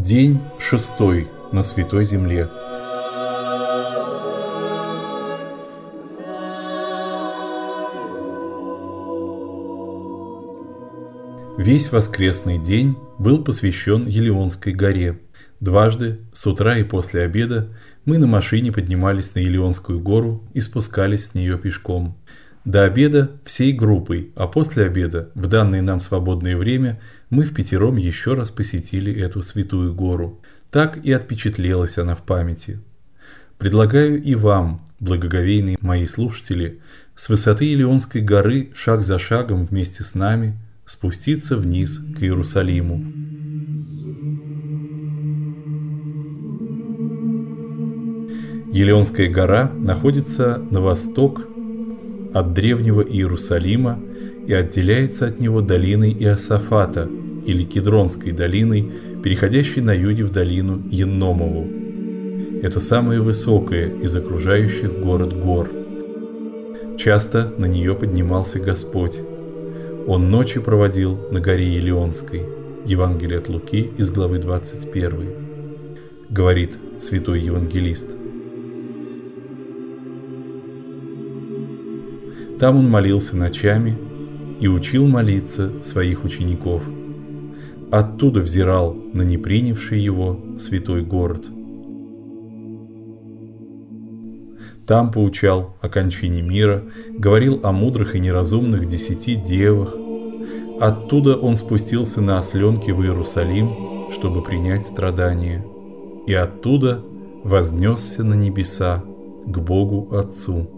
День 6 на Святой Земле. Весь воскресный день был посвящен Елеонской горе. Дважды, с утра и после обеда, мы на машине поднимались на Елеонскую гору и спускались с нее пешком. До обеда всей группой, а после обеда, в данное нам свободное время, мы впятером еще раз посетили эту святую гору. Так и отпечатлелась она в памяти. Предлагаю и вам, благоговейные мои слушатели, с высоты Елеонской горы шаг за шагом вместе с нами спуститься вниз к Иерусалиму. Елеонская гора находится на восток от древнего Иерусалима и отделяется от него долиной Иосафата или Кедронской долиной, переходящей на юге в долину Енномову. Это самая высокая из окружающих город гор. Часто на нее поднимался Господь. Он ночи проводил на горе Елеонской. Евангелие от Луки из главы 21. Говорит святой евангелист. Там он молился ночами и учил молиться своих учеников. Оттуда взирал на непринявший его святой город. Там поучал о кончине мира, говорил о мудрых и неразумных 10 девах. Оттуда он спустился на осленке в Иерусалим, чтобы принять страдания, и оттуда вознесся на небеса к Богу Отцу.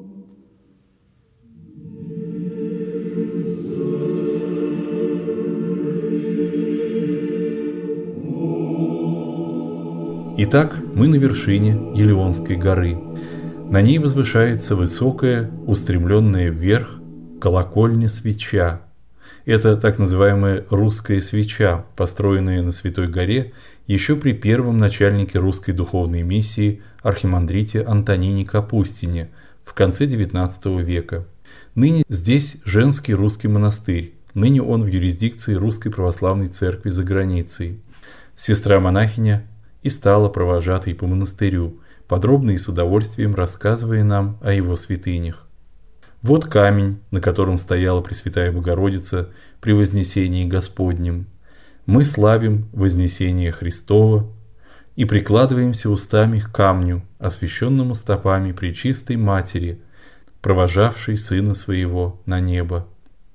Итак, мы на вершине Елеонской горы. На ней возвышается высокая, устремленная вверх колокольня-свеча. Это так называемая русская свеча, построенная на Святой горе еще при первом начальнике русской духовной миссии архимандрите Антонине Капустине в конце XIX века. Ныне здесь женский русский монастырь, ныне он в юрисдикции Русской Православной Церкви за границей. Сестра-монахиня и стала провожатой по монастырю, подробно и с удовольствием рассказывая нам о его святынях. Вот камень, на котором стояла Пресвятая Богородица при Вознесении Господнем. Мы славим Вознесение Христово и прикладываемся устами к камню, освященному стопами Пречистой Матери, провожавшей Сына Своего на небо.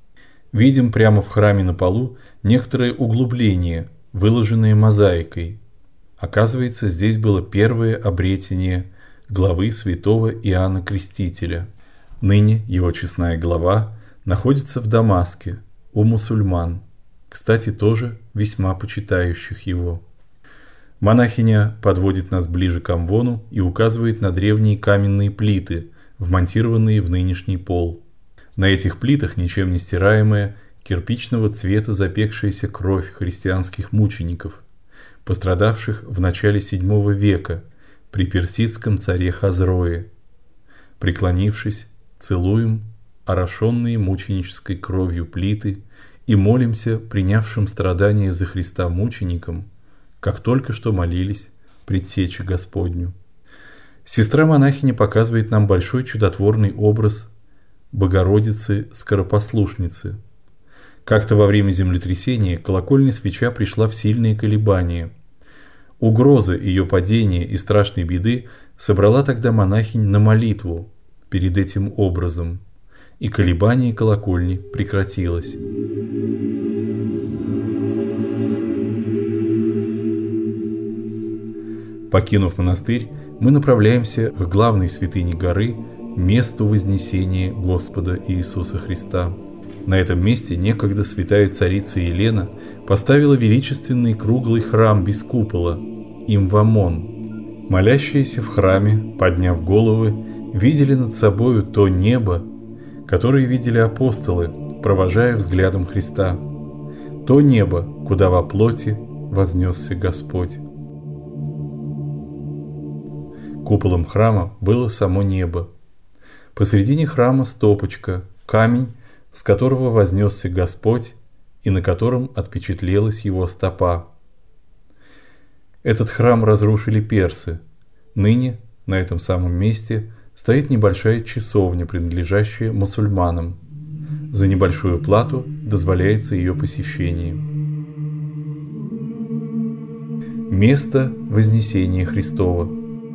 Видим прямо в храме на полу некоторое углубление, выложенное мозаикой. Оказывается, здесь было первое обретение главы святого Иоанна Крестителя. Ныне его честная глава находится в Дамаске, у мусульман, кстати, тоже весьма почитающих его. Монахиня подводит нас ближе к амвону и указывает на древние каменные плиты, вмонтированные в нынешний пол. На этих плитах ничем не стираемая, кирпичного цвета запекшаяся кровь христианских мучеников, пострадавших в начале VII века при персидском царе Хазрое. Преклонившись, целуем орошенные мученической кровью плиты и молимся принявшим страдания за Христа мученикам, как только что молились предсече Господню. Сестра-монахиня показывает нам большой чудотворный образ Богородицы-Скоропослушницы. Как-то во время землетрясения колокольня свеча пришла в сильные колебания. Угроза ее падения и страшной беды собрала тогда монахинь на молитву перед этим образом, и колебание колокольни прекратилось. Покинув монастырь, мы направляемся к главной святыне горы, месту Вознесения Господа Иисуса Христа. На этом месте некогда святая царица Елена поставила величественный круглый храм без купола, Имвамон. Молящиеся в храме, подняв головы, видели над собою то небо, которое видели апостолы, провожая взглядом Христа, то небо, куда во плоти вознесся Господь. Куполом храма было само небо. Посредине храма стопочка, камень, с которого вознесся Господь и на котором отпечатлелась его стопа. Этот храм разрушили персы. Ныне на этом самом месте стоит небольшая часовня, принадлежащая мусульманам. За небольшую плату дозволяется ее посещение. Место Вознесения Христова.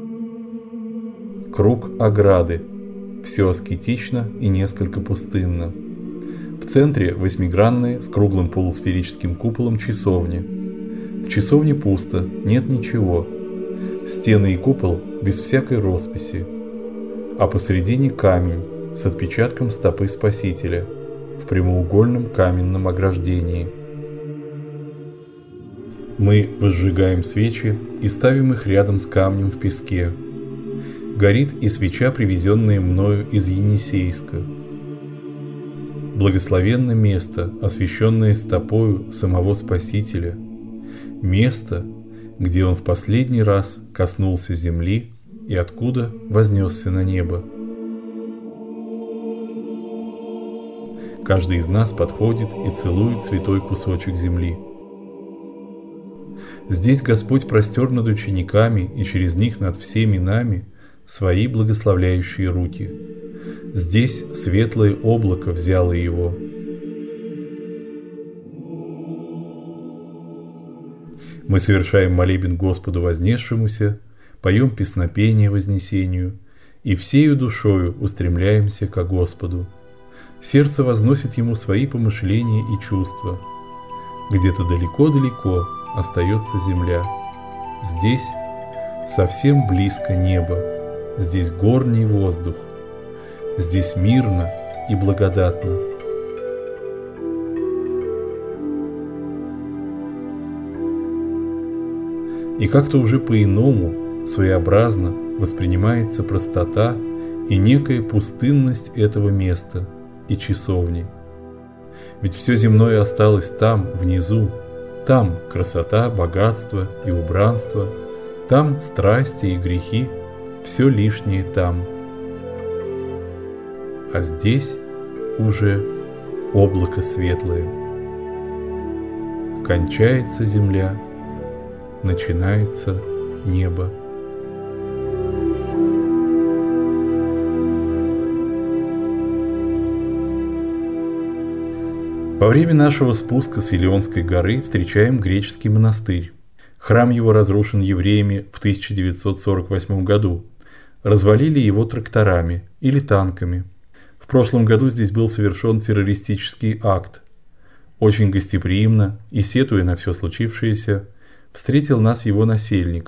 Круг ограды. Все аскетично и несколько пустынно. В центре восьмигранная с круглым полусферическим куполом часовня. В часовне пусто, нет ничего. Стены и купол без всякой росписи. А посредине камень с отпечатком стопы Спасителя в прямоугольном каменном ограждении. Мы возжигаем свечи и ставим их рядом с камнем в песке. Горит и свеча, привезенная мною из Енисейска. Благословенно место, освященное стопою самого Спасителя. Место, где Он в последний раз коснулся земли и откуда вознесся на небо. Каждый из нас подходит и целует святой кусочек земли. Здесь Господь простер над учениками и через них над всеми нами свои благословляющие руки. Здесь светлое облако взяло его. Мы совершаем молебен Господу вознесшемуся, поем песнопение Вознесению и всею душою устремляемся ко Господу. Сердце возносит Ему свои помышления и чувства. Где-то далеко-далеко остается земля. Здесь совсем близко небо. Здесь горний воздух. Здесь мирно и благодатно. И как-то уже по-иному, своеобразно воспринимается простота и некая пустынность этого места и часовни. Ведь все земное осталось там, внизу. Там красота, богатство и убранство. Там страсти и грехи. Все лишнее там. А здесь уже облако светлое. Кончается земля, начинается небо. Во время нашего спуска с Елеонской горы встречаем греческий монастырь. Храм его разрушен евреями в 1948 году. Развалили его тракторами или танками. В прошлом году здесь был совершен террористический акт. Очень гостеприимно и сетуя на все случившееся, встретил нас его насельник.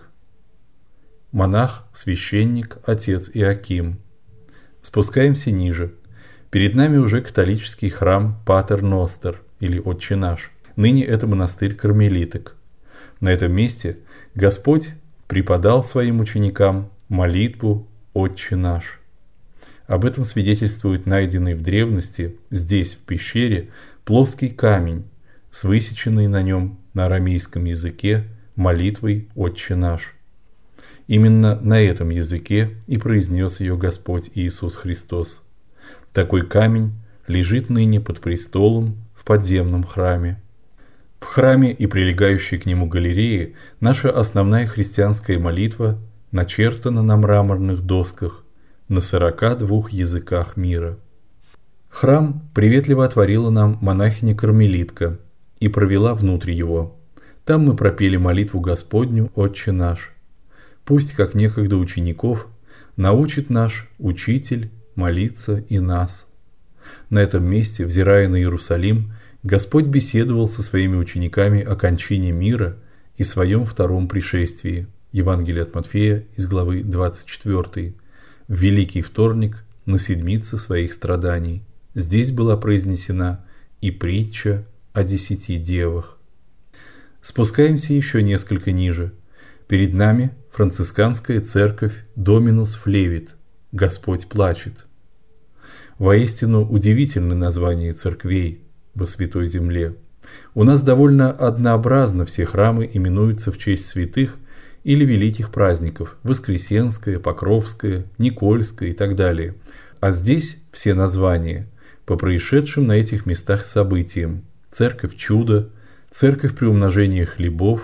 Монах, священник, отец Иоаким. Спускаемся ниже. Перед нами уже католический храм Патер Ностер, или Отче наш. Ныне это монастырь кармелиток. На этом месте Господь преподал своим ученикам молитву «Отче наш». Об этом свидетельствует найденный в древности, здесь, в пещере, плоский камень с высеченной на нем на арамейском языке молитвой «Отче наш». Именно на этом языке и произнес ее Господь Иисус Христос. Такой камень лежит ныне под престолом в подземном храме. В храме и прилегающей к нему галерее наша основная христианская молитва начертана на мраморных досках на 42 языках мира. Храм приветливо отворила нам монахиня-кармелитка и провела внутрь его. Там мы пропели молитву Господню «Отче наш». Пусть, как некогда учеников, научит наш Учитель молиться и нас. На этом месте, взирая на Иерусалим, Господь беседовал со своими учениками о кончине мира и своем втором пришествии. Евангелие от Матфея из главы 24. В Великий вторник на седмице своих страданий. Здесь была произнесена и притча о 10 девах. Спускаемся еще несколько ниже. Перед нами францисканская церковь Доминус Флевит. Господь плачет. Воистину удивительное название церквей во Святой Земле. У нас довольно однообразно все храмы именуются в честь святых или великих праздников – Воскресенская, Покровская, Никольская и так далее. А здесь все названия по происшедшим на этих местах событиям: Церковь Чуда, Церковь Приумножения хлебов,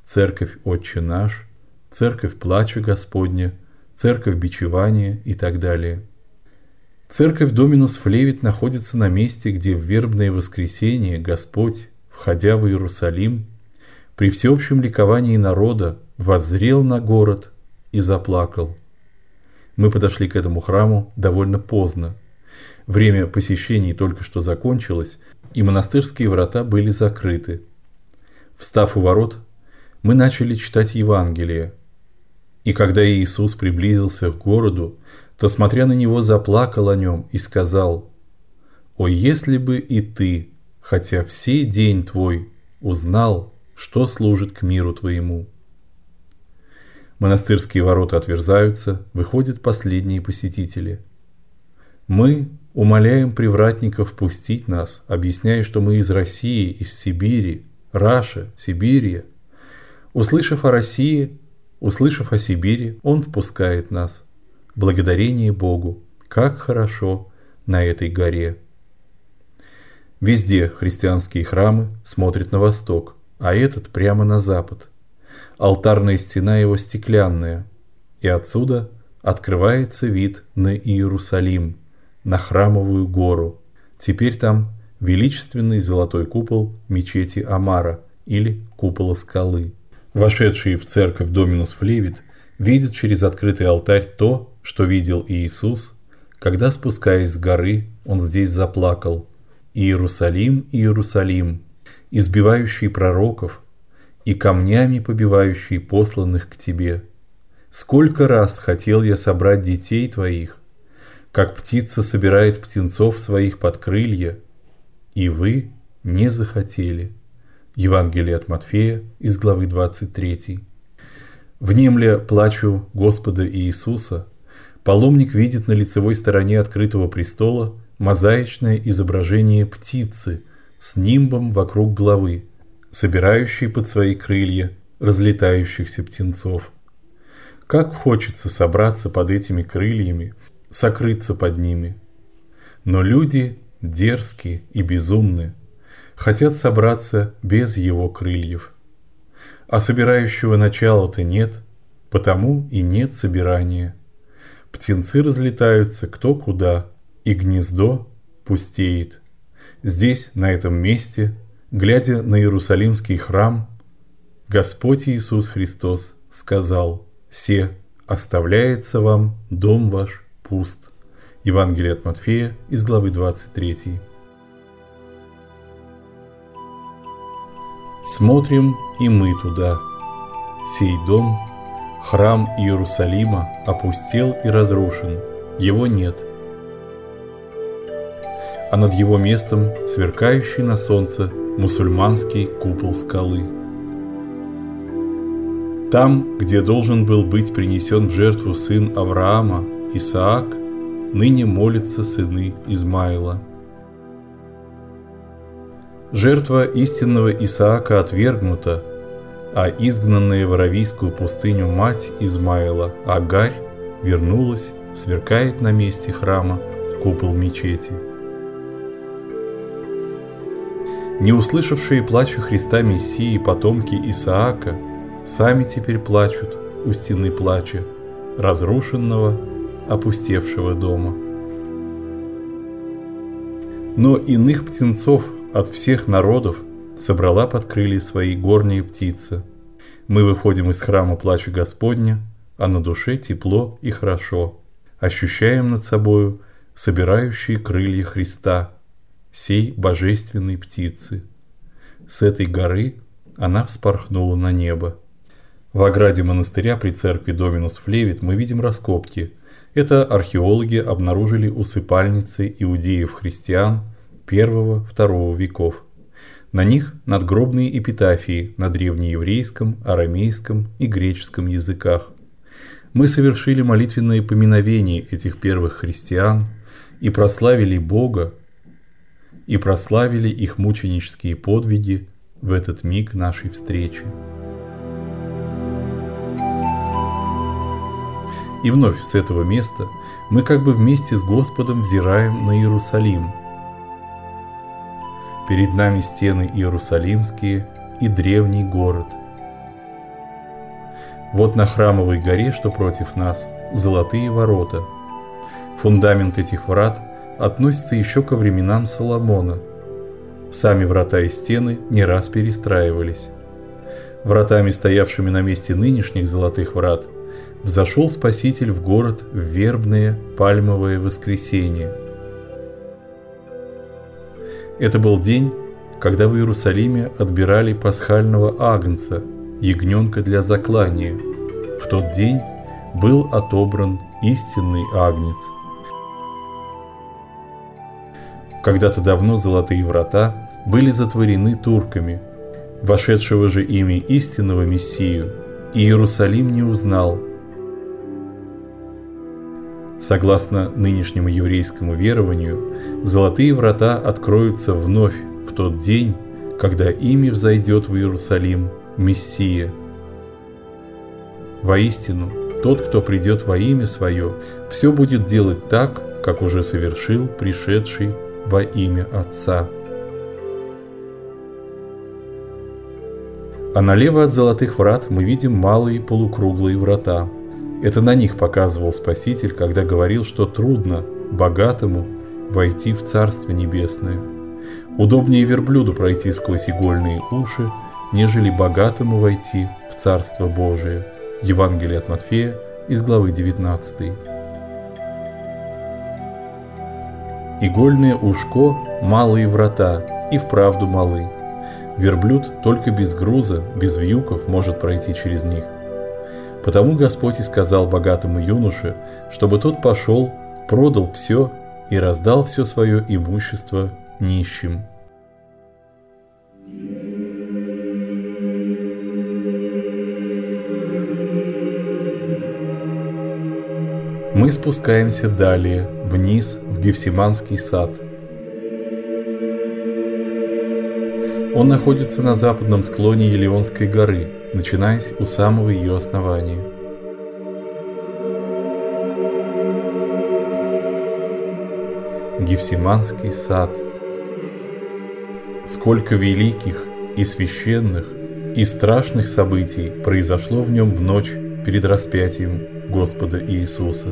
церковь Отче наш, церковь Плача Господня, церковь Бичевания и так далее. Церковь Доминус Флевит находится на месте, где в вербное воскресенье Господь, входя в Иерусалим, при всеобщем ликовании народа воззрел на город и заплакал. Мы подошли к этому храму довольно поздно. Время посещений только что закончилось, и монастырские врата были закрыты. Встав у ворот, мы начали читать Евангелие. И когда Иисус приблизился к городу, то, смотря на него, заплакал о нем и сказал: «О, если бы и ты, хотя все день твой, узнал, что служит к миру твоему». Монастырские ворота отверзаются, выходят последние посетители. Мы умоляем привратников пустить нас, объясняя, что мы из России, из Сибири, Раша, Сибирия. Услышав о Сибири, он впускает нас. Благодарение Богу, как хорошо на этой горе. Везде христианские храмы смотрят на восток, а этот прямо на запад. Алтарная стена его стеклянная, и отсюда открывается вид на Иерусалим, на храмовую гору. Теперь там величественный золотой купол мечети Амара или купола скалы. Вошедшие в церковь Доминус Флевит видят через открытый алтарь то, что видел Иисус, когда, спускаясь с горы, он здесь заплакал: «Иерусалим, Иерусалим, избивающий пророков и камнями побивающий посланных к тебе. Сколько раз хотел я собрать детей твоих, как птица собирает птенцов своих под крылья, и вы не захотели». Евангелие от Матфея из главы 23. Внемля плачу Господа Иисуса, паломник видит на лицевой стороне открытого престола мозаичное изображение птицы с нимбом вокруг головы, собирающей под свои крылья разлетающихся птенцов. Как хочется собраться под этими крыльями, сокрыться под ними. Но люди дерзкие и безумны, хотят собраться без его крыльев. А собирающего начала-то нет, потому и нет собирания. Птенцы разлетаются кто куда, и гнездо пустеет. Здесь, на этом месте, глядя на Иерусалимский храм, Господь Иисус Христос сказал: «Се оставляется вам дом ваш пуст». Евангелие от Матфея из главы 23. Смотрим и мы туда. Сей дом, храм Иерусалима, опустел и разрушен, его нет. А над его местом сверкающий на солнце мусульманский купол скалы. Там, где должен был быть принесен в жертву сын Авраама, Исаак, ныне молятся сыны Измаила. Жертва истинного Исаака отвергнута, а изгнанная в Аравийскую пустыню мать Измаила, Агарь, вернулась, сверкает на месте храма купол мечети. Не услышавшие плача Христа Мессии потомки Исаака сами теперь плачут у стены плача, разрушенного, опустевшего дома. Но иных птенцов от всех народов собрала под крылья свои горняя птица. Мы выходим из храма плача Господня, а на душе тепло и хорошо. Ощущаем над собою собирающие крылья Христа, сей божественной птицы. С этой горы она вспорхнула на небо. В ограде монастыря при церкви Доминус Флевит мы видим раскопки. Это археологи обнаружили усыпальницы иудеев-христиан I-II веков. На них надгробные эпитафии на древнееврейском, арамейском и греческом языках. Мы совершили молитвенное поминовение этих первых христиан и прославили Бога, и прославили их мученические подвиги в этот миг нашей встречи. И вновь с этого места мы как бы вместе с Господом взираем на Иерусалим. Перед нами стены иерусалимские и древний город. Вот на Храмовой горе, что против нас, золотые ворота. Фундамент этих врат относится еще ко временам Соломона. Сами врата и стены не раз перестраивались. Вратами, стоявшими на месте нынешних золотых врат, взошел Спаситель в город в вербное пальмовое воскресенье. Это был день, когда в Иерусалиме отбирали пасхального агнца, ягненка для заклания. В тот день был отобран истинный агнец. Когда-то давно золотые врата были затворены турками. Вошедшего же ими истинного Мессию Иерусалим не узнал. Согласно нынешнему еврейскому верованию, золотые врата откроются вновь в тот день, когда ими взойдет в Иерусалим Мессия. Воистину, тот, кто придет во имя Свое, все будет делать так, как уже совершил пришедший во имя Отца. А налево от золотых врат мы видим малые полукруглые врата. Это на них показывал Спаситель, когда говорил, что трудно богатому войти в Царство Небесное. Удобнее верблюду пройти сквозь игольные уши, нежели богатому войти в Царство Божие. Евангелие от Матфея из главы 19. Игольное ушко – малые врата, и вправду малы. Верблюд только без груза, без вьюков может пройти через них. Потому Господь и сказал богатому юноше, чтобы тот пошел, продал все и раздал все свое имущество нищим. Мы спускаемся далее, вниз, в Гефсиманский сад. Он находится на западном склоне Елеонской горы, начинаясь у самого ее основания. Гефсиманский сад. Сколько великих и священных и страшных событий произошло в нем в ночь перед распятием Господа Иисуса.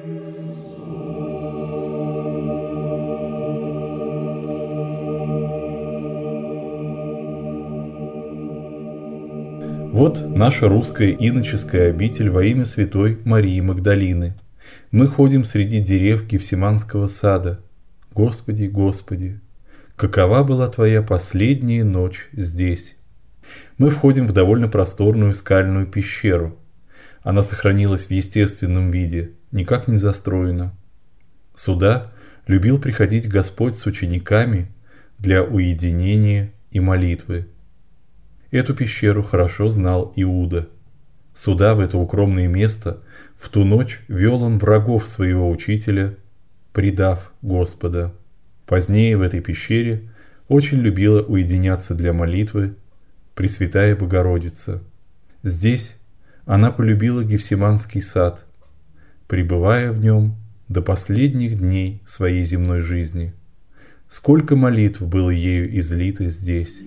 Вот наша русская иноческая обитель во имя святой Марии Магдалины. Мы ходим среди дерев Гефсиманского сада. Господи, Господи, какова была Твоя последняя ночь здесь? Мы входим в довольно просторную скальную пещеру. Она сохранилась в естественном виде, никак не застроена. Сюда любил приходить Господь с учениками для уединения и молитвы. Эту пещеру хорошо знал Иуда. Сюда, в это укромное место, в ту ночь вел он врагов своего учителя, предав Господа. Позднее в этой пещере очень любила уединяться для молитвы Пресвятая Богородица. Здесь она полюбила Гефсиманский сад, пребывая в нем до последних дней своей земной жизни. Сколько молитв было ею излито здесь.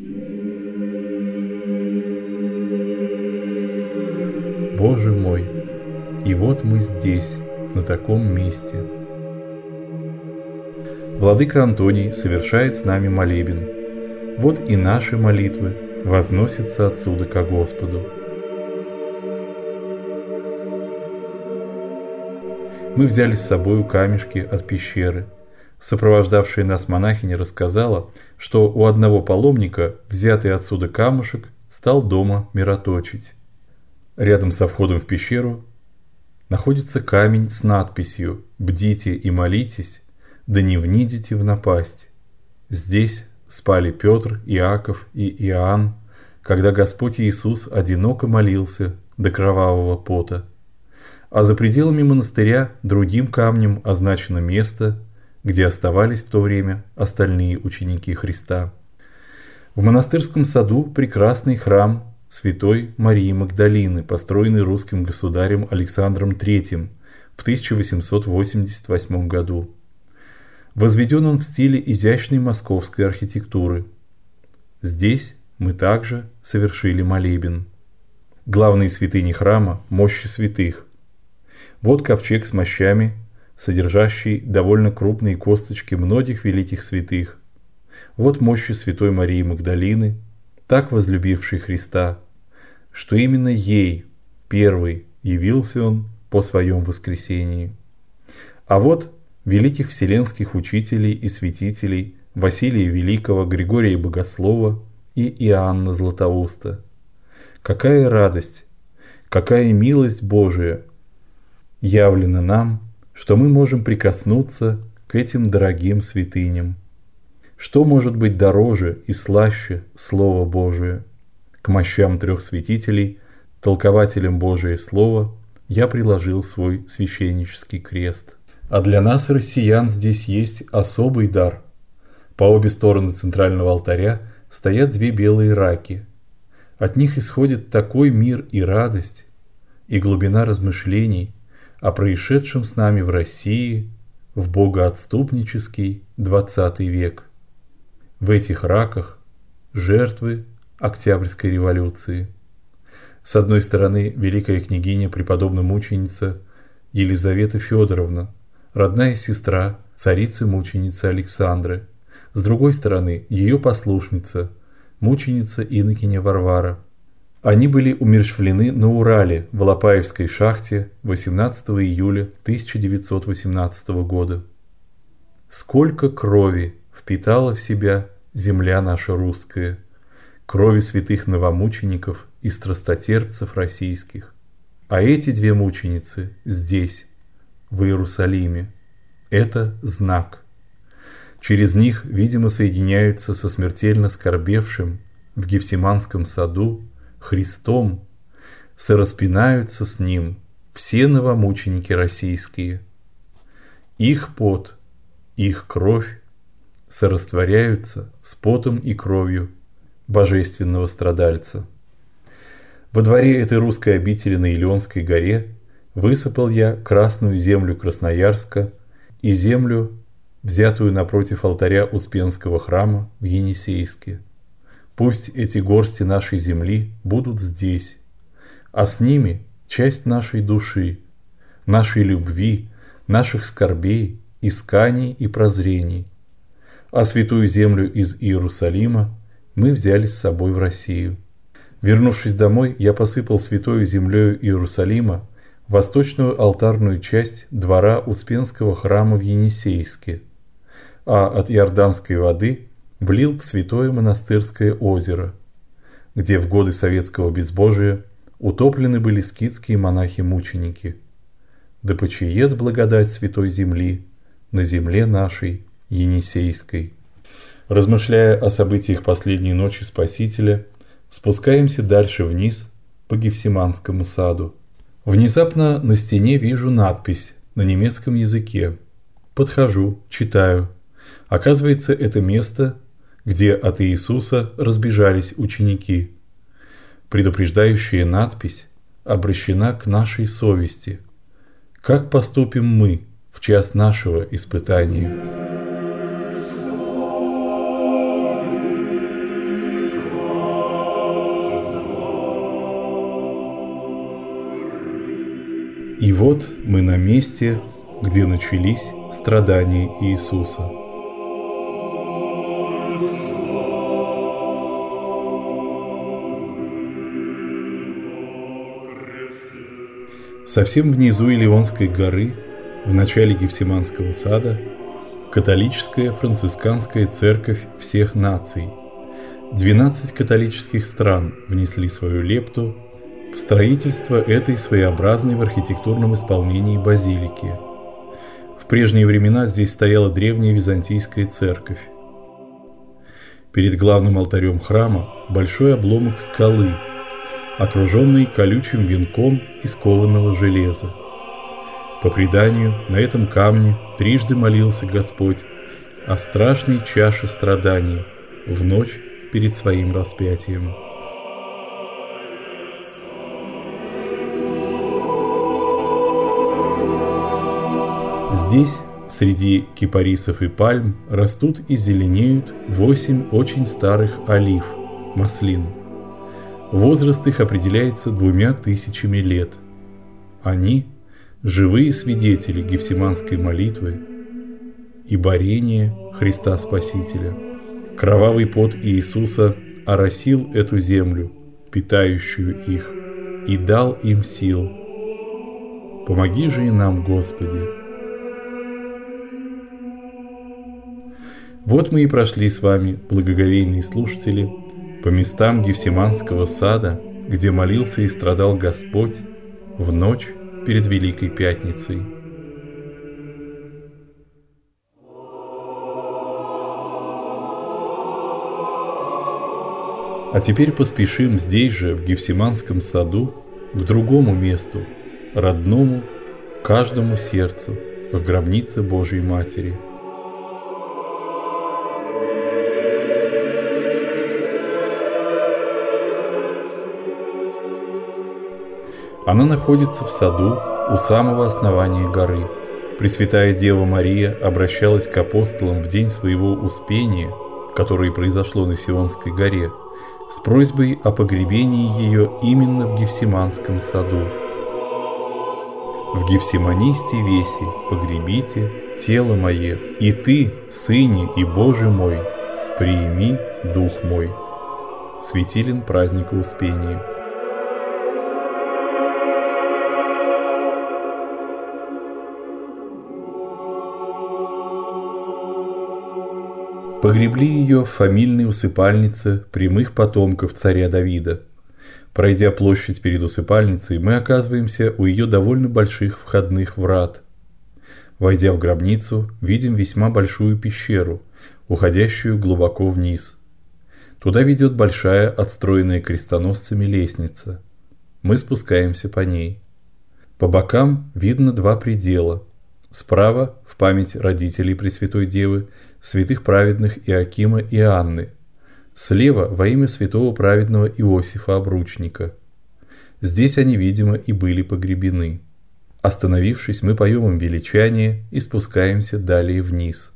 Боже мой, и вот мы здесь, на таком месте. Владыка Антоний совершает с нами молебен. Вот и наши молитвы возносятся отсюда ко Господу. Мы взяли с собою камешки от пещеры. Сопровождавшая нас монахиня рассказала, что у одного паломника взятый отсюда камушек стал дома мироточить. Рядом со входом в пещеру находится камень с надписью «Бдите и молитесь, да не внидите в напасть». Здесь спали Петр, Иаков и Иоанн, когда Господь Иисус одиноко молился до кровавого пота. А за пределами монастыря другим камнем означено место, где оставались в то время остальные ученики Христа. В монастырском саду прекрасный храм святой Марии Магдалины, построенный русским государем Александром III в 1888 году. Возведен он в стиле изящной московской архитектуры. Здесь мы также совершили молебен. главные святыни храма, мощи святых. Вот ковчег с мощами, содержащий довольно крупные косточки многих великих святых. Вот мощи святой Марии Магдалины, так возлюбившей Христа, что именно ей первый явился Он по своем воскресении. А вот великих вселенских учителей и святителей Василия Великого, Григория Богослова и Иоанна Златоуста. Какая радость, какая милость Божия явлена нам, что мы можем прикоснуться к этим дорогим святыням. Что может быть дороже и слаще Слово Божие? К мощам трех святителей, толкователям Божие Слово, я приложил свой священнический крест. А для нас, россиян, здесь есть особый дар. По обе стороны центрального алтаря стоят две белые раки. От них исходит такой мир и радость, и глубина размышлений о происшедшем с нами в России в богоотступнический 20 век. В этих раках жертвы Октябрьской революции. С одной стороны, великая княгиня, преподобно-мученица Елизавета Федоровна, родная сестра царицы-мученицы Александры. С другой стороны, ее послушница, мученица инокиня Варвара. Они были умерщвлены на Урале в Алапаевской шахте 18 июля 1918 года. Сколько крови впитала в себя земля наша русская, крови святых новомучеников и страстотерпцев российских. А эти две мученицы здесь, в Иерусалиме. Это знак. Через них, видимо, соединяются со смертельно скорбевшим в Гефсиманском саду Христом, сораспинаются с Ним все новомученики российские. Их пот, их кровь сорастворяются с потом и кровью божественного страдальца. Во дворе этой русской обители на Илионской горе высыпал я красную землю Красноярска и землю, взятую напротив алтаря Успенского храма в Енисейске. Пусть эти горсти нашей земли будут здесь, а с ними часть нашей души, нашей любви, наших скорбей, исканий и прозрений. А святую землю из Иерусалима мы взяли с собой в Россию. Вернувшись домой, я посыпал святою землею Иерусалима восточную алтарную часть двора Успенского храма в Енисейске, а от Иорданской воды влил в святое монастырское озеро, где в годы советского безбожия утоплены были скитские монахи-мученики. Да почиет благодать святой земли на земле нашей Енисейской. Размышляя о событиях последней ночи Спасителя, спускаемся дальше вниз по Гефсиманскому саду. Внезапно на стене вижу надпись на немецком языке. Подхожу, читаю. Оказывается, это место, где от Иисуса разбежались ученики. Предупреждающая надпись обращена к нашей совести. Как поступим мы в час нашего испытания? И вот мы на месте, где начались страдания Иисуса. Совсем внизу Илионской горы, в начале Гефсиманского сада, католическая францисканская церковь всех наций. 12 католических стран внесли свою лепту в строительство этой своеобразной в архитектурном исполнении базилики. В прежние времена здесь стояла древняя византийская церковь. Перед главным алтарем храма большой обломок скалы, окруженный колючим венком из кованого железа. По преданию, на этом камне трижды молился Господь о страшной чаше страданий в ночь перед своим распятием. Здесь, среди кипарисов и пальм, растут и зеленеют 8 очень старых олив, маслин. Возраст их определяется 2000 лет. Они – живые свидетели Гефсиманской молитвы и борения Христа Спасителя. Кровавый пот Иисуса оросил эту землю, питающую их, и дал им сил. Помоги же и нам, Господи. Вот мы и прошли с вами, благоговейные слушатели, по местам Гефсиманского сада, где молился и страдал Господь в ночь перед Великой Пятницей. А теперь поспешим здесь же, в Гефсиманском саду, к другому месту, родному каждому сердцу, к гробнице Божией Матери. Она находится в саду у самого основания горы. Пресвятая Дева Мария обращалась к апостолам в день своего успения, которое произошло на Сионской горе, с просьбой о погребении ее именно в Гефсиманском саду. «В Гефсиманисте веси погребите тело мое, и ты, Сыне и Боже мой, приими дух мой». Светилен праздника Успения. Погребли ее в фамильной усыпальнице прямых потомков царя Давида. Пройдя площадь перед усыпальницей, мы оказываемся у ее довольно больших входных врат. Войдя в гробницу, видим весьма большую пещеру, уходящую глубоко вниз. Туда ведет большая, отстроенная крестоносцами лестница. Мы спускаемся по ней. По бокам видно два предела. Справа, в память родителей Пресвятой Девы, святых праведных Иоакима и Анны. Слева, во имя святого праведного Иосифа Обручника. Здесь они, видимо, и были погребены. Остановившись, мы поем им величание и спускаемся далее вниз.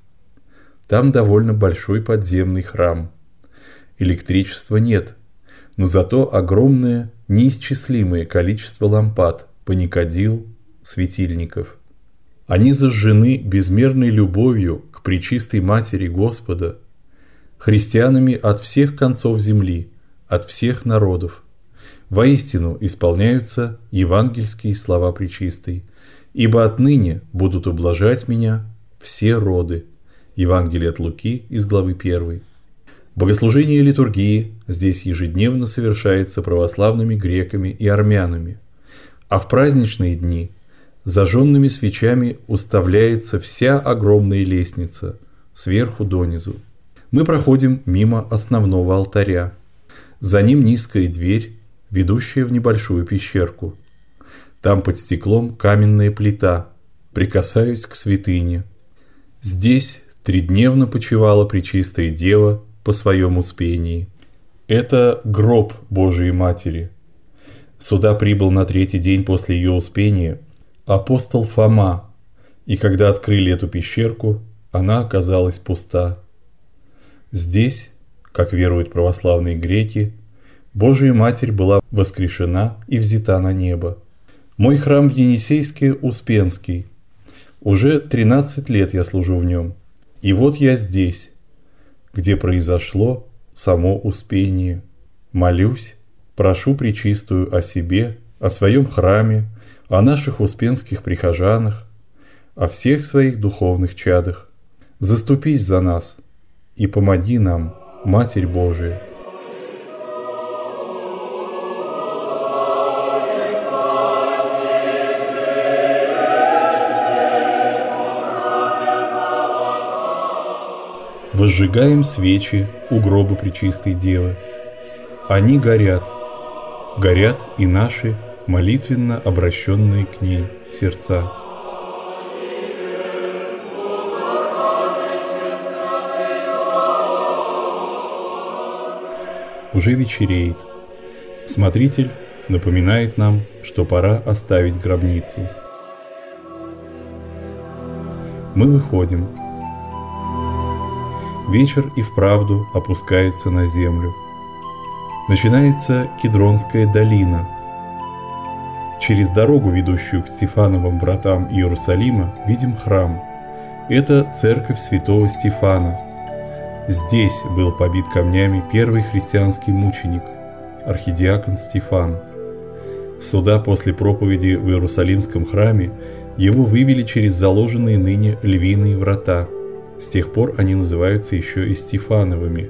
Там довольно большой подземный храм. Электричества нет, но зато огромное, неисчислимое количество лампад, паникадил, светильников. Они зажжены безмерной любовью к Пречистой Матери Господа, христианами от всех концов земли, от всех народов. Воистину исполняются евангельские слова Пречистой: «Ибо отныне будут ублажать меня все роды». Евангелие от Луки из главы 1. Богослужение литургии здесь ежедневно совершается православными греками и армянами, а в праздничные дни зажженными свечами уставляется вся огромная лестница, сверху донизу. Мы проходим мимо основного алтаря. За ним низкая дверь, ведущая в небольшую пещерку. Там под стеклом каменная плита. Прикасаюсь к святыне. Здесь тридневно почивала Пречистая Дева по своем успении. Это гроб Божией Матери. Сюда прибыл на 3-й день после ее успения апостол Фома, и когда открыли эту пещерку, она оказалась пуста. Здесь, как веруют православные греки, Божия Матерь была воскрешена и взята на небо. Мой храм в Енисейске Успенский. Уже 13 лет я служу в нем. И вот я здесь, где произошло само Успение. Молюсь, прошу Пречистую о себе, о своем храме, о наших успенских прихожанах, о всех своих духовных чадах. Заступись за нас и помоги нам, Матерь Божия. Возжигаем свечи у гроба Пречистой Девы. Они горят, горят и наши молитвенно обращенные к ней сердца. Уже вечереет. Смотритель напоминает нам, что пора оставить гробницу. Мы выходим. Вечер и вправду опускается на землю. начинается Кедронская долина. Через дорогу, ведущую к Стефановым вратам Иерусалима, видим храм. Это церковь святого Стефана. Здесь был побит камнями первый христианский мученик, архидиакон Стефан. Сюда после проповеди в Иерусалимском храме его вывели через заложенные ныне львиные врата. С тех пор они называются еще и Стефановыми.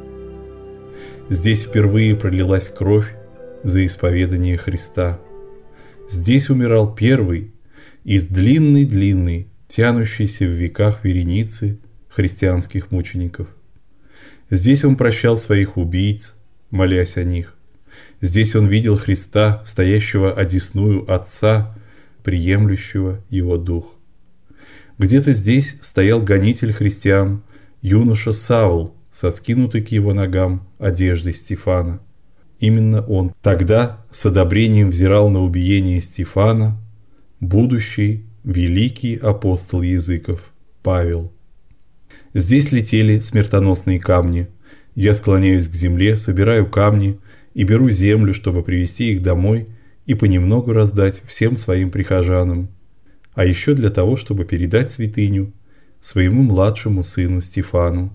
Здесь впервые пролилась кровь за исповедание Христа. Здесь умирал первый из длинной-длинной, тянущейся в веках вереницы христианских мучеников. Здесь он прощал своих убийц, молясь о них. Здесь он видел Христа, стоящего одесную Отца, приемлющего его дух. Где-то здесь стоял гонитель христиан, юноша Саул, со скинутой к его ногам одеждой Стефана. Именно он тогда с одобрением взирал на убиение Стефана, будущий великий апостол языков Павел. Здесь летели смертоносные камни. Я склоняюсь к земле, собираю камни и беру землю, чтобы привезти их домой и понемногу раздать всем своим прихожанам, а еще для того, чтобы передать святыню своему младшему сыну Стефану.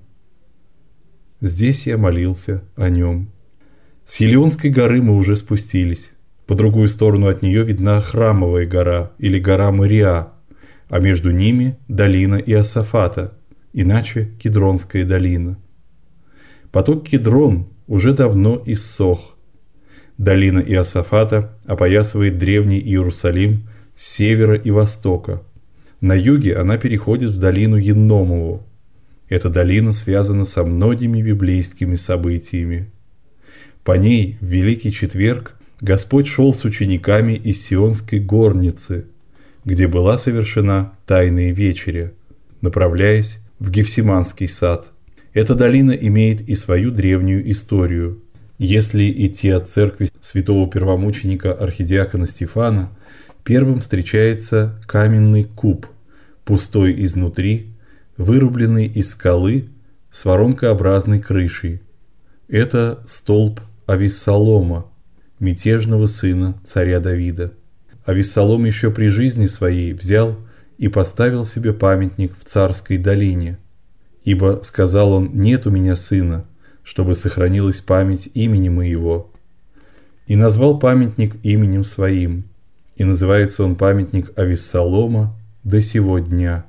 Здесь я молился о нем. С Елеонской горы мы уже спустились. По другую сторону от нее видна Храмовая гора или гора Мориа, а между ними долина Иосафата, иначе Кедронская долина. Поток Кедрон уже давно иссох. Долина Иосафата опоясывает древний Иерусалим с севера и востока. На юге она переходит в долину Енномову. Эта долина связана со многими библейскими событиями. По ней в Великий Четверг Господь шел с учениками из Сионской горницы, где была совершена Тайная вечеря, направляясь в Гефсиманский сад. Эта долина имеет и свою древнюю историю. Если идти от церкви святого первомученика архидиакона Стефана, первым встречается каменный куб, пустой изнутри, вырубленный из скалы с воронкообразной крышей. Это столб Авессалома, мятежного сына царя Давида. Авессалом еще при жизни своей взял и поставил себе памятник в Царской долине. Ибо, сказал он, нет у меня сына, чтобы сохранилась память имени моего. И назвал памятник именем своим. И называется он памятник Авессалома до сего дня.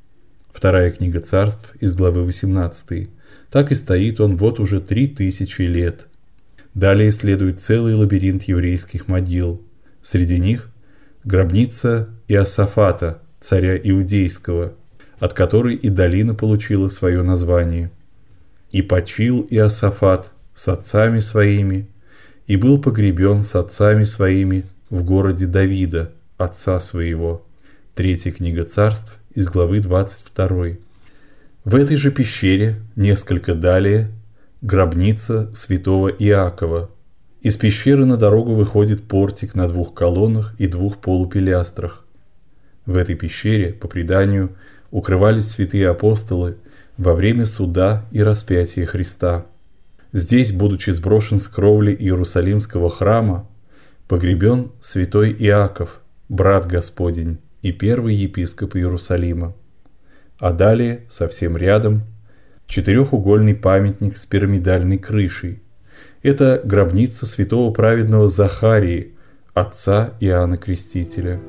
Вторая книга Царств из главы 18. Так и стоит он вот уже 3000 лет. Далее следует целый лабиринт еврейских могил. Среди них гробница Иосафата, царя Иудейского, от которой и долина получила свое название. «И почил Иосафат с отцами своими, и был погребен с отцами своими в городе Давида, отца своего». Третья книга Царств из главы 22. В этой же пещере, несколько далее, гробница святого Иакова. Из пещеры на дорогу выходит портик на 2 колоннах и 2 полупилястрах. В этой пещере, по преданию, укрывались святые апостолы во время суда и распятия Христа. Здесь, будучи сброшен с кровли Иерусалимского храма, погребен святой Иаков, брат Господень и первый епископ Иерусалима. А далее, совсем рядом, 4-угольный памятник с пирамидальной крышей. Это гробница святого праведного Захарии, отца Иоанна Крестителя.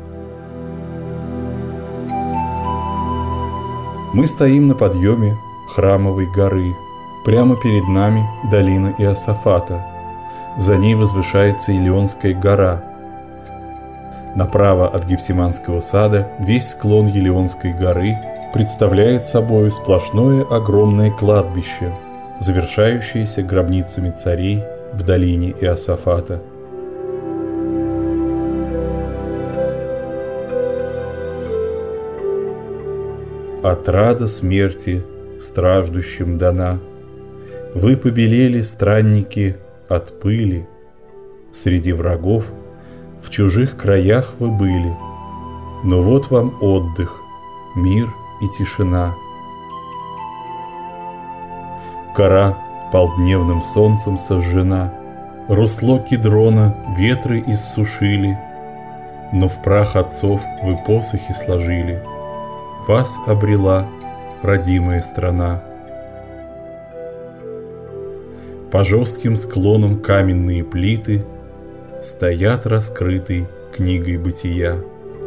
Мы стоим на подъеме Храмовой горы. Прямо перед нами долина Иосафата. За ней возвышается Елеонская гора. Направо от Гефсиманского сада весь склон Елеонской горы представляет собой сплошное огромное кладбище, завершающееся гробницами царей в долине Иосафата. Отрада смерти страждущим дана. Вы побелели, странники, от пыли. Среди врагов в чужих краях вы были. Но вот вам отдых, мир и тишина. Гора полдневным солнцем сожжена. Русло Кидрона ветры иссушили, но в прах отцов вы посохи сложили. Вас обрела родимая страна. По жестким склонам каменные плиты стоят раскрытой книгой бытия.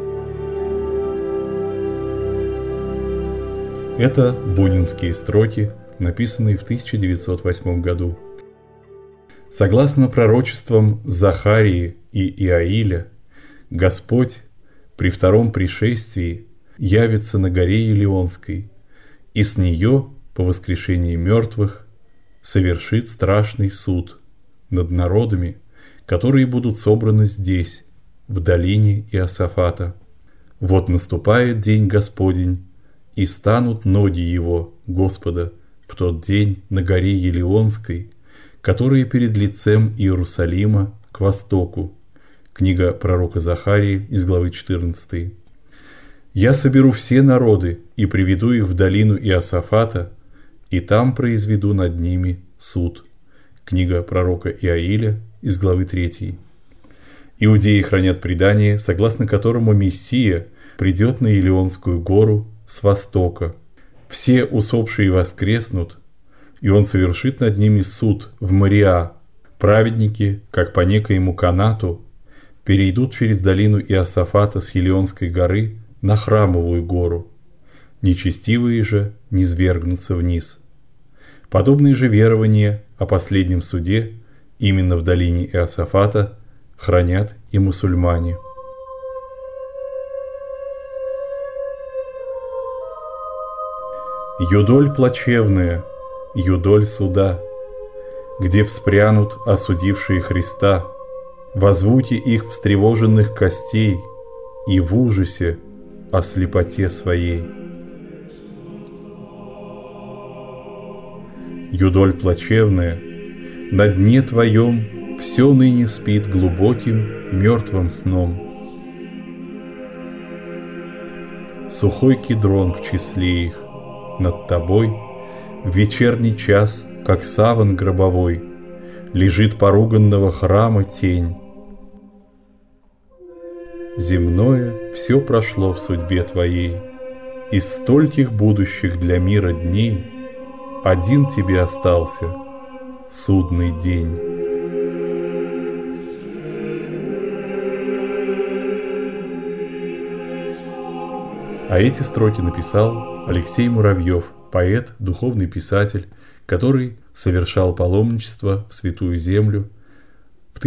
Это бунинские строки, написанные в 1908 году. Согласно пророчествам Захарии и Иаиля, Господь при втором пришествии явится на горе Елеонской, и с нее, по воскрешении мертвых, совершит страшный суд над народами, которые будут собраны здесь, в долине Иосафата. Вот наступает день Господень, и станут ноги его, Господа, в тот день на горе Елеонской, которая перед лицем Иерусалима к востоку. Книга пророка Захарии из главы 14. «Я соберу все народы и приведу их в долину Иосафата, и там произведу над ними суд». Книга пророка Иаиля из главы 3. Иудеи хранят предание, согласно которому Мессия придет на Елеонскую гору с востока. Все усопшие воскреснут, и он совершит над ними суд в Мориа. Праведники, как по некоему канату, перейдут через долину Иосафата с Елеонской горы на Храмовую гору. Нечестивые же низвергнутся вниз. Подобные же верования о последнем суде именно в долине Иосафата хранят и мусульмане. Юдоль плачевная, юдоль суда, где вспрянут осудившие Христа, во звуке их встревоженных костей и в ужасе о слепоте своей. Юдоль плачевная, на дне твоем все ныне спит глубоким мертвым сном. Сухой Кидрон в числе их, над тобой в вечерний час, как саван гробовой, лежит поруганного храма тень. Земное все прошло в судьбе твоей, из стольких будущих для мира дней один тебе остался — судный день. А эти строки написал Алексей Муравьев, поэт, духовный писатель, который совершал паломничество в Святую Землю в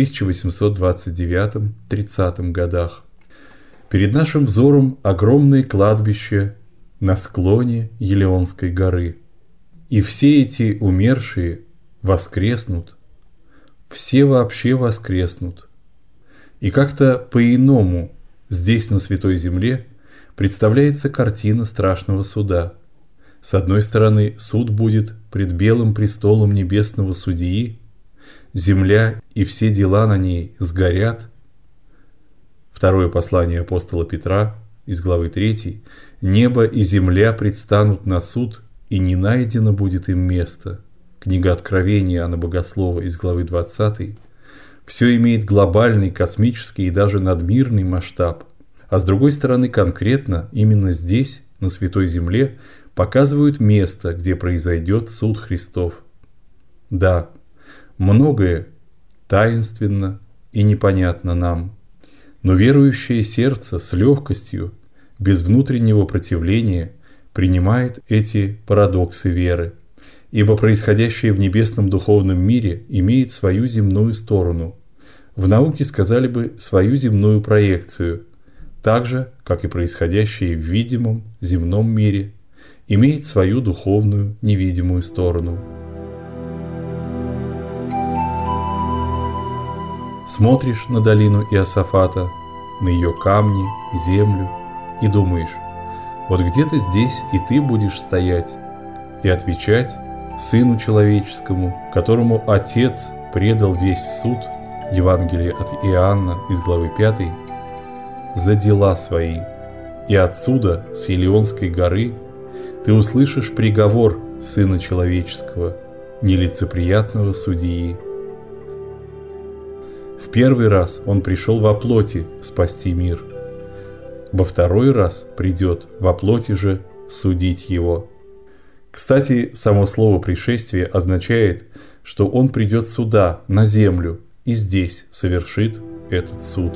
1829-30 годах. Перед нашим взором огромное кладбище на склоне Елеонской горы. И все эти умершие воскреснут, все вообще воскреснут. И как-то по-иному здесь, на Святой Земле, представляется картина страшного суда. С одной стороны, суд будет пред белым престолом небесного судьи, земля и все дела на ней сгорят. Второе послание апостола Петра из главы 3. Небо и земля предстанут на суд, и не найдено будет им места. Книга Откровения Иоанна Богослова из главы 20. Все имеет глобальный, космический и даже надмирный масштаб. А с другой стороны, конкретно именно здесь, на Святой Земле, показывают место, где произойдет суд Христов. Да, многое таинственно и непонятно нам, но верующее сердце с легкостью, без внутреннего противления, принимает эти парадоксы веры, ибо происходящее в небесном духовном мире имеет свою земную сторону, в науке сказали бы свою земную проекцию, так же, как и происходящее в видимом земном мире имеет свою духовную невидимую сторону. Смотришь на долину Иосафата, на ее камни, землю, и думаешь: вот где-то здесь и ты будешь стоять и отвечать Сыну Человеческому, которому Отец предал весь суд, Евангелие от Иоанна из главы 5, за дела свои. И отсюда, с Елеонской горы, ты услышишь приговор Сына Человеческого: нелицеприятного судьи. В первый раз он пришел во плоти спасти мир. Во второй раз придет во плоти же судить его. Кстати, само слово «пришествие» означает, что он придет сюда, на землю, и здесь совершит этот суд.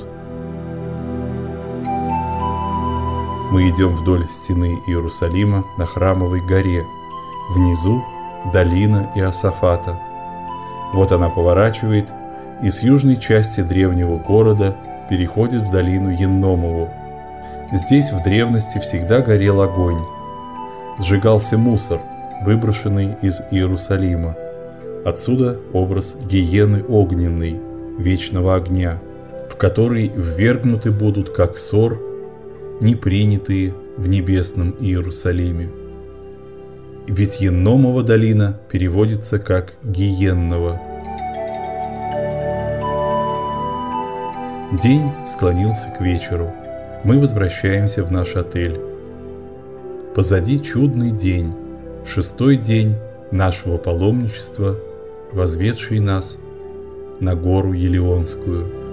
Мы идем вдоль стены Иерусалима на Храмовой горе. Внизу долина Иосафата. Вот она поворачивает и с южной части древнего города переходит в долину Енномову. Здесь в древности всегда горел огонь. Сжигался мусор, выброшенный из Иерусалима. Отсюда образ гиены огненной, вечного огня, в который ввергнуты будут как ссор, не принятые в небесном Иерусалиме. Ведь Енномова долина переводится как Гиеннова. День склонился к вечеру. Мы возвращаемся в наш отель. Позади чудный день, 6-й день нашего паломничества, возведший нас на гору Елеонскую.